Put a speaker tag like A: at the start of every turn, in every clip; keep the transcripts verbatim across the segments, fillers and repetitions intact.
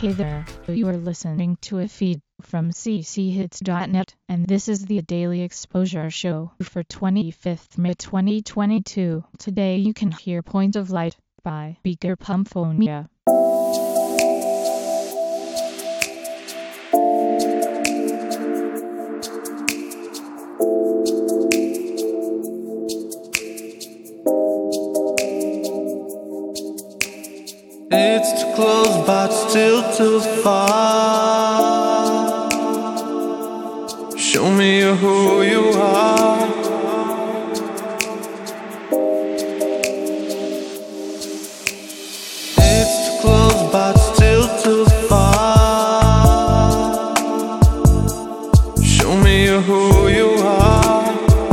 A: Hey there, you are listening to a feed from c c hits dot net, and this is the Daily Exposure Show for twenty-fifth May twenty twenty-two. Today you can hear Point of Light by Beaker Pumphonia.
B: It's too close but still too far. Show me who you are. It's too close but still too far. Show me who you are.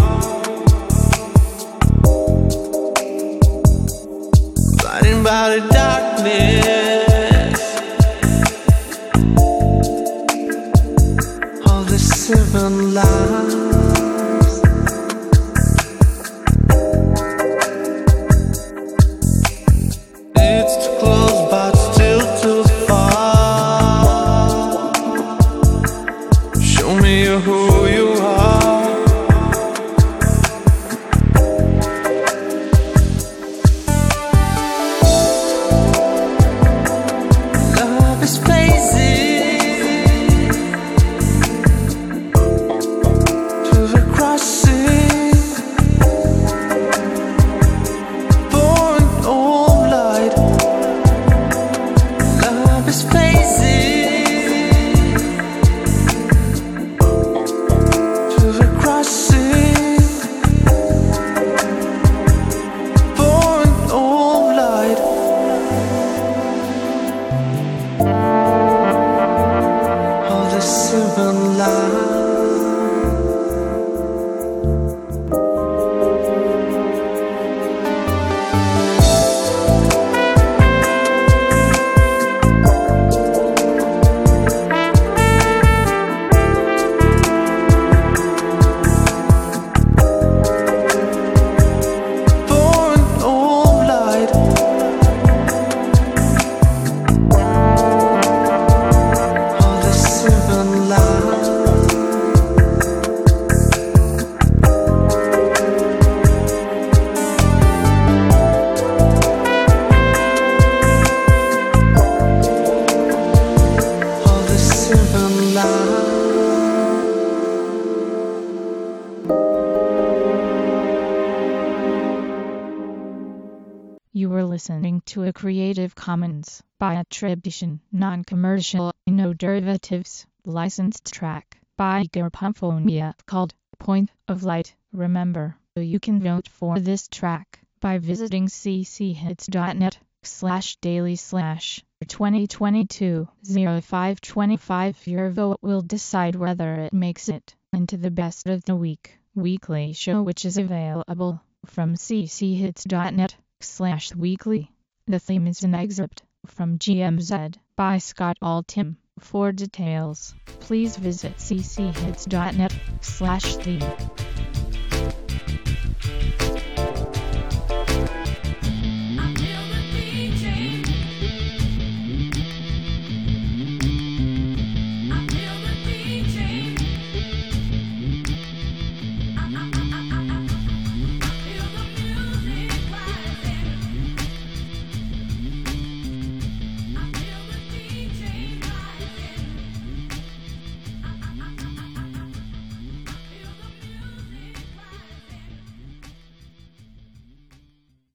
B: Blinded by the darkness, all the seven lies. It's too close but still too far. Show me who you are. Seven lives.
A: You were listening to a Creative Commons by attribution, non-commercial, no derivatives, licensed track by Beaker Pumphonia called Point of Light. Remember, you can vote for this track by visiting cchits.net slash daily slash 2022 05 twenty-five. Your vote will decide whether it makes it into the best of the week weekly show, which is available from cchits.net slash weekly. The theme is an excerpt from G M Z by Scott Altham. For details, please visit cchits.net slash theme.